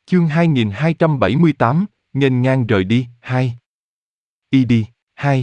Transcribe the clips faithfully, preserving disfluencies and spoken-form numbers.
Chương hai nghìn hai trăm bảy mươi tám, nghênh ngang rời đi, hai. Y đi, hai.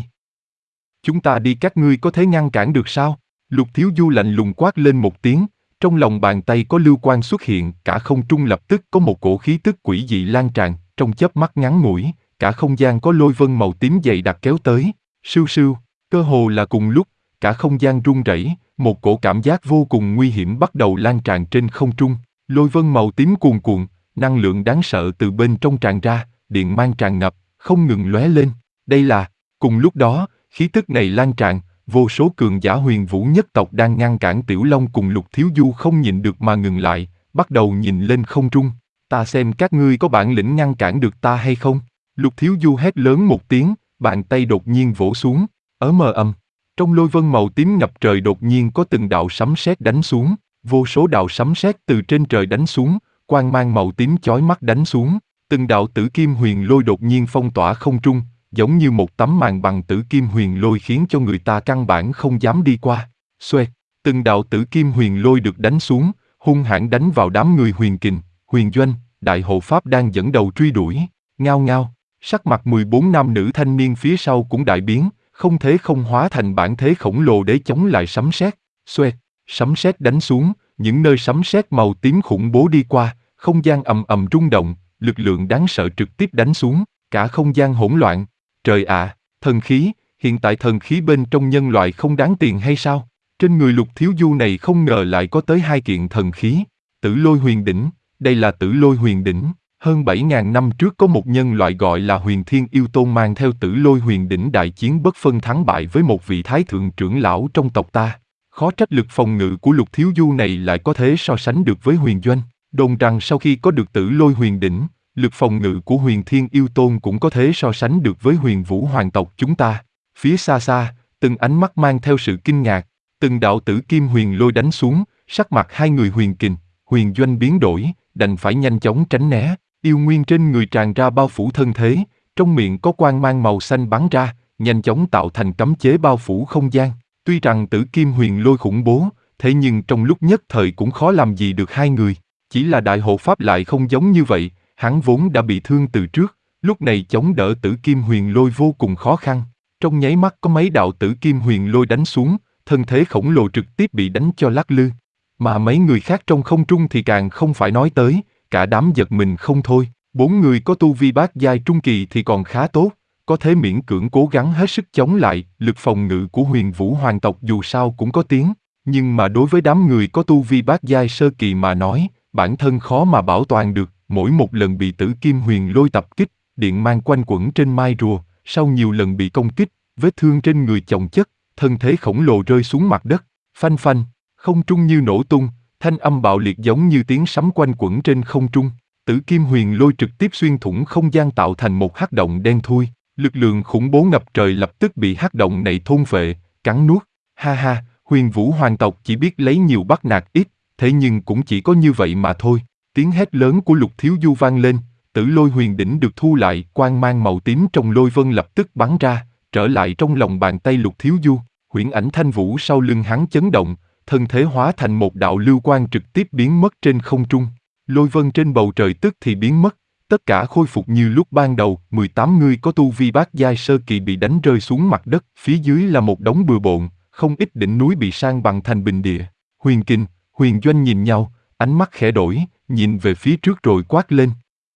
Chúng ta đi các ngươi có thể ngăn cản được sao? Lục Thiếu Du lạnh lùng quát lên một tiếng, trong lòng bàn tay có lưu quang xuất hiện, cả không trung lập tức có một cổ khí tức quỷ dị lan tràn, trong chớp mắt ngắn ngủi, cả không gian có lôi vân màu tím dày đặc kéo tới, sưu sưu, cơ hồ là cùng lúc, cả không gian rung rẩy, một cổ cảm giác vô cùng nguy hiểm bắt đầu lan tràn trên không trung, lôi vân màu tím cuồn cuộn, năng lượng đáng sợ từ bên trong tràn ra, điện mang tràn ngập, không ngừng lóe lên, đây là, cùng lúc đó, khí tức này lan tràn, vô số cường giả huyền vũ nhất tộc đang ngăn cản Tiểu Long cùng Lục Thiếu Du không nhịn được mà ngừng lại, bắt đầu nhìn lên không trung, ta xem các ngươi có bản lĩnh ngăn cản được ta hay không? Lục Thiếu Du hét lớn một tiếng, bàn tay đột nhiên vỗ xuống, ở mờ ầm, trong lôi vân màu tím ngập trời đột nhiên có từng đạo sấm sét đánh xuống, vô số đạo sấm sét từ trên trời đánh xuống, quang mang màu tím chói mắt đánh xuống, từng đạo tử kim huyền lôi đột nhiên phong tỏa không trung, giống như một tấm màn bằng tử kim huyền lôi khiến cho người ta căn bản không dám đi qua. Xoẹt, từng đạo tử kim huyền lôi được đánh xuống, hung hãn đánh vào đám người Huyền Kình, Huyền Doanh, Đại Hộ Pháp đang dẫn đầu truy đuổi. Ngao ngao, sắc mặt mười bốn nam nữ thanh niên phía sau cũng đại biến, không thể không hóa thành bản thế khổng lồ để chống lại sấm sét. Xoẹt, sấm sét đánh xuống, những nơi sấm sét màu tím khủng bố đi qua, không gian ầm ầm rung động, lực lượng đáng sợ trực tiếp đánh xuống, cả không gian hỗn loạn. Trời ạ, thần khí, hiện tại thần khí bên trong nhân loại không đáng tiền hay sao? Trên người Lục Thiếu Du này không ngờ lại có tới hai kiện thần khí. Tử Lôi Huyền Đỉnh, đây là Tử Lôi Huyền Đỉnh. Hơn bảy ngàn năm trước có một nhân loại gọi là Huyền Thiên Yêu Tôn mang theo Tử Lôi Huyền Đỉnh đại chiến bất phân thắng bại với một vị thái thượng trưởng lão trong tộc ta. Khó trách lực phòng ngự của Lục Thiếu Du này lại có thể so sánh được với Huyền Doanh. Đồn rằng sau khi có được Tử Lôi Huyền Đỉnh, lực phòng ngự của Huyền Thiên Yêu Tôn cũng có thể so sánh được với Huyền Vũ Hoàng tộc chúng ta. Phía xa xa, từng ánh mắt mang theo sự kinh ngạc, từng đạo tử kim huyền lôi đánh xuống, sắc mặt hai người Huyền Kình, Huyền Doanh biến đổi, đành phải nhanh chóng tránh né. Yêu nguyên trên người tràn ra bao phủ thân thế, trong miệng có quang mang màu xanh bắn ra, nhanh chóng tạo thành cấm chế bao phủ không gian. Tuy rằng tử kim huyền lôi khủng bố, thế nhưng trong lúc nhất thời cũng khó làm gì được hai người. Chỉ là Đại Hộ Pháp lại không giống như vậy, hắn vốn đã bị thương từ trước, lúc này chống đỡ tử kim huyền lôi vô cùng khó khăn. Trong nháy mắt có mấy đạo tử kim huyền lôi đánh xuống, thân thế khổng lồ trực tiếp bị đánh cho lắc lư. Mà mấy người khác trong không trung thì càng không phải nói tới, cả đám giật mình không thôi. Bốn người có tu vi bát giai trung kỳ thì còn khá tốt, có thể miễn cưỡng cố gắng hết sức chống lại. Lực phòng ngự của Huyền Vũ Hoàng tộc dù sao cũng có tiếng, nhưng mà đối với đám người có tu vi bát giai sơ kỳ mà nói, bản thân khó mà bảo toàn được. Mỗi một lần bị tử kim huyền lôi tập kích, điện mang quanh quẩn trên mai rùa, sau nhiều lần bị công kích, vết thương trên người chồng chất, thân thế khổng lồ rơi xuống mặt đất, phanh phanh, không trung như nổ tung, thanh âm bạo liệt giống như tiếng sấm quanh quẩn trên không trung. Tử kim huyền lôi trực tiếp xuyên thủng không gian tạo thành một hắc động đen thui, lực lượng khủng bố ngập trời lập tức bị hắc động này thôn phệ, cắn nuốt. Ha ha, Huyền Vũ Hoàng tộc chỉ biết lấy nhiều bắt nạt ít, thế nhưng cũng chỉ có như vậy mà thôi. Tiếng hét lớn của Lục Thiếu Du vang lên, Tử Lôi Huyền Đỉnh được thu lại, quang mang màu tím trong lôi vân lập tức bắn ra, trở lại trong lòng bàn tay Lục Thiếu Du. Huyễn ảnh thanh vũ sau lưng hắn chấn động, thân thế hóa thành một đạo lưu quang trực tiếp biến mất trên không trung. Lôi vân trên bầu trời tức thì biến mất, tất cả khôi phục như lúc ban đầu. mười tám người có tu vi bát giai sơ kỳ bị đánh rơi xuống mặt đất, phía dưới là một đống bừa bộn, không ít đỉnh núi bị san bằng thành bình địa. Huyền Kình, Huyền Doanh nhìn nhau, ánh mắt khẽ đổi, nhìn về phía trước rồi quát lên.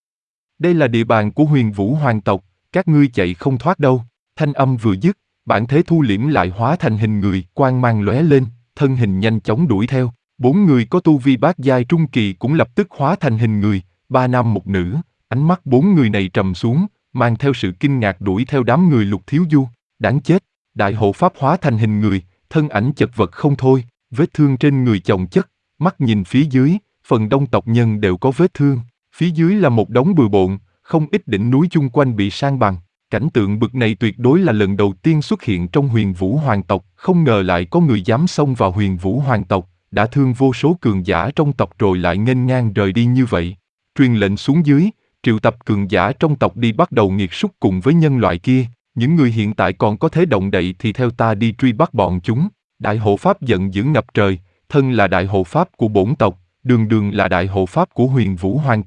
Đây là địa bàn của Huyền Vũ Hoàng tộc, các ngươi chạy không thoát đâu. Thanh âm vừa dứt, bản thế thu liễm lại hóa thành hình người, quang mang lóe lên, thân hình nhanh chóng đuổi theo. Bốn người có tu vi bát giai trung kỳ cũng lập tức hóa thành hình người, ba nam một nữ. Ánh mắt bốn người này trầm xuống, mang theo sự kinh ngạc đuổi theo đám người Lục Thiếu Du. Đáng chết, Đại Hộ Pháp hóa thành hình người, thân ảnh chật vật không thôi, vết thương trên người chồng chất, mắt nhìn phía dưới, phần đông tộc nhân đều có vết thương. Phía dưới là một đống bừa bộn, không ít đỉnh núi chung quanh bị san bằng. Cảnh tượng bực này tuyệt đối là lần đầu tiên xuất hiện trong Huyền Vũ Hoàng tộc, không ngờ lại có người dám xông vào Huyền Vũ Hoàng tộc, đã thương vô số cường giả trong tộc rồi lại nghênh ngang rời đi như vậy. Truyền lệnh xuống dưới, triệu tập cường giả trong tộc đi bắt đầu nghiệt súc cùng với nhân loại kia, những người hiện tại còn có thể động đậy thì theo ta đi truy bắt bọn chúng. Đại Hộ Pháp giận dữ ngập trời, thân là Đại Hộ Pháp của bổn tộc, đường đường là Đại Hộ Pháp của Huyền Vũ Hoàng tộc,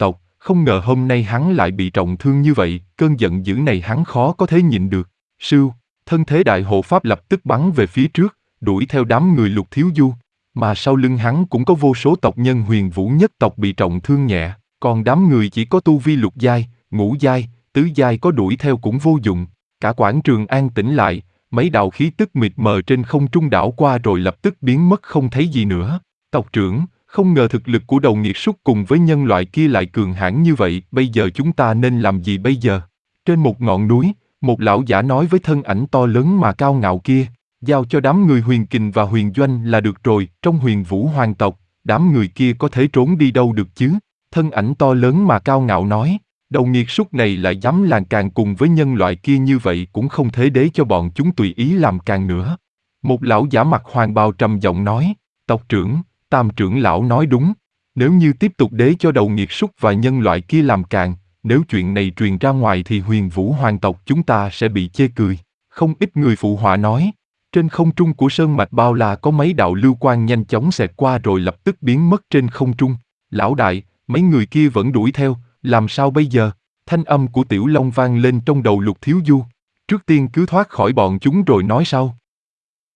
Không ngờ hôm nay hắn lại bị trọng thương như vậy, cơn giận dữ này hắn khó có thể nhịn được. Sưu, thân thế đại hộ pháp lập tức bắn về phía trước, đuổi theo đám người Lục Thiếu Du. Mà sau lưng hắn cũng có vô số tộc nhân Huyền Vũ nhất tộc bị trọng thương nhẹ, còn đám người chỉ có tu vi lục giai, ngũ giai, tứ giai có đuổi theo cũng vô dụng. Cả quảng trường an tĩnh lại, mấy đạo khí tức mịt mờ trên không trung đảo qua rồi lập tức biến mất không thấy gì nữa. Tộc trưởng, không ngờ thực lực của đầu nghiệt súc cùng với nhân loại kia lại cường hãn như vậy, bây giờ chúng ta nên làm gì bây giờ? Trên một ngọn núi, một lão giả nói với thân ảnh to lớn mà cao ngạo kia, giao cho đám người Huyền Kình và Huyền Doanh là được rồi, trong Huyền Vũ hoàng tộc, đám người kia có thể trốn đi đâu được chứ? Thân ảnh to lớn mà cao ngạo nói, đầu nghiệt súc này lại dám làng càng cùng với nhân loại kia như vậy cũng không thể để cho bọn chúng tùy ý làm càng nữa. Một lão giả mặc hoàng bào trầm giọng nói, tộc trưởng, Tam trưởng lão nói đúng, nếu như tiếp tục để cho đầu nghiệt súc và nhân loại kia làm càng, nếu chuyện này truyền ra ngoài thì Huyền Vũ hoàng tộc chúng ta sẽ bị chê cười. Không ít người phụ họa nói, trên không trung của sơn mạch bao la có mấy đạo lưu quang nhanh chóng xẹt qua rồi lập tức biến mất trên không trung. Lão đại, mấy người kia vẫn đuổi theo, làm sao bây giờ? Thanh âm của Tiểu Long vang lên trong đầu Lục Thiếu Du. Trước tiên cứ thoát khỏi bọn chúng rồi nói sau.